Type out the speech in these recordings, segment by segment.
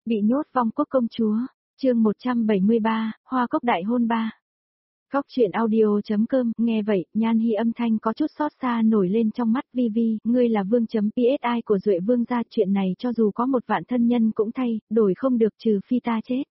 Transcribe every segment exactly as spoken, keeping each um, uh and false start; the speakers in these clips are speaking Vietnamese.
Bị nhốt vong quốc công chúa, chương một trăm bảy mươi ba, Hoa Cốc đại hôn ba. Góc truyện audio.com, nghe vậy, Nhan Hi âm thanh có chút xót xa nổi lên trong mắt Vi Vi, ngươi là vương.psi của Duệ vương gia, chuyện này cho dù có một vạn thân nhân cũng thay, đổi không được trừ phi ta chết.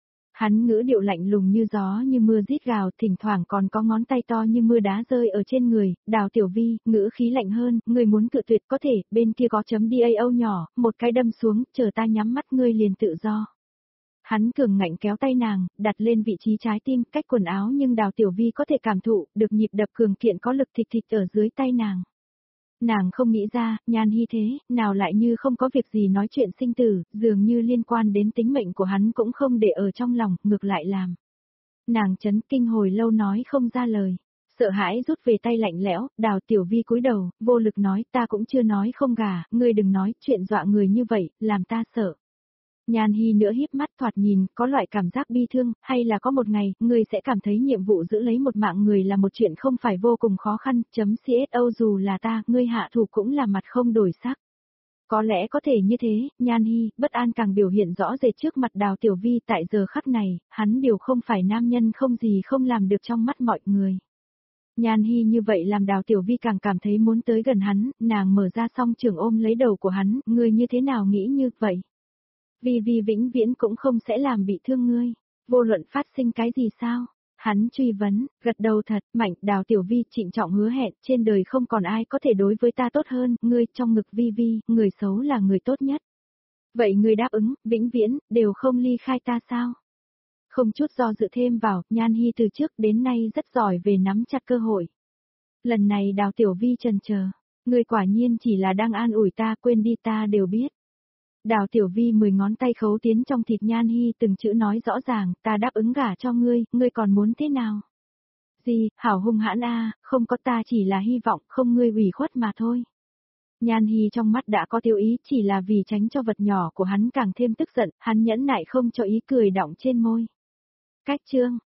Hắn ngữ điệu lạnh lùng như gió như mưa rít gào, thỉnh thoảng còn có ngón tay to như mưa đá rơi ở trên người, Đào Tiểu Vi, ngữ khí lạnh hơn, ngươi muốn cự tuyệt có thể, bên kia có chấm đao nhỏ, một cái đâm xuống, chờ ta nhắm mắt ngươi liền tự do. Hắn cường ngạnh kéo tay nàng, đặt lên vị trí trái tim, cách quần áo nhưng Đào Tiểu Vi có thể cảm thụ, được nhịp đập cường kiện có lực thịt thịt ở dưới tay nàng. Nàng không nghĩ ra, Nhan Hi thế, nào lại như không có việc gì nói chuyện sinh tử, dường như liên quan đến tính mệnh của hắn cũng không để ở trong lòng, ngược lại làm. Nàng chấn kinh hồi lâu nói không ra lời, sợ hãi rút về tay lạnh lẽo, Đào Tiểu Vi cúi đầu, vô lực nói ta cũng chưa nói không gả, ngươi đừng nói chuyện dọa người như vậy, làm ta sợ. Nhan Hi nữa híp mắt thoạt nhìn, có loại cảm giác bi thương, hay là có một ngày, ngươi sẽ cảm thấy nhiệm vụ giữ lấy một mạng người là một chuyện không phải vô cùng khó khăn, chấm xô dù là ta, ngươi hạ thủ cũng là mặt không đổi sắc. Có lẽ có thể như thế, Nhan Hi, bất an càng biểu hiện rõ rệt trước mặt Đào Tiểu Vi tại giờ khắc này, hắn điều không phải nam nhân không gì không làm được trong mắt mọi người. Nhan Hi như vậy làm Đào Tiểu Vi càng cảm thấy muốn tới gần hắn, nàng mở ra song trường ôm lấy đầu của hắn, ngươi như thế nào nghĩ như vậy? Vi Vi vĩnh viễn cũng không sẽ làm bị thương ngươi, vô luận phát sinh cái gì sao? Hắn truy vấn, gật đầu thật, mạnh, Đào Tiểu Vi trịnh trọng hứa hẹn, trên đời không còn ai có thể đối với ta tốt hơn, ngươi trong ngực Vi Vi, người xấu là người tốt nhất. Vậy ngươi đáp ứng, vĩnh viễn, đều không ly khai ta sao? Không chút do dự thêm vào, Nhan Hi từ trước đến nay rất giỏi về nắm chặt cơ hội. Lần này Đào Tiểu Vi chần chờ, ngươi quả nhiên chỉ là đang an ủi ta, quên đi ta đều biết. Đào Tiểu Vi mười ngón tay khấu tiến trong thịt Nhan Hi từng chữ nói rõ ràng, ta đáp ứng gả cho ngươi, ngươi còn muốn thế nào? Gì, hảo hung hãn a, không có ta chỉ là hy vọng không ngươi ủy khuất mà thôi. Nhan Hi trong mắt đã có tiêu ý, chỉ là vì tránh cho vật nhỏ của hắn càng thêm tức giận, hắn nhẫn nại không cho ý cười đọng trên môi. Cách chương,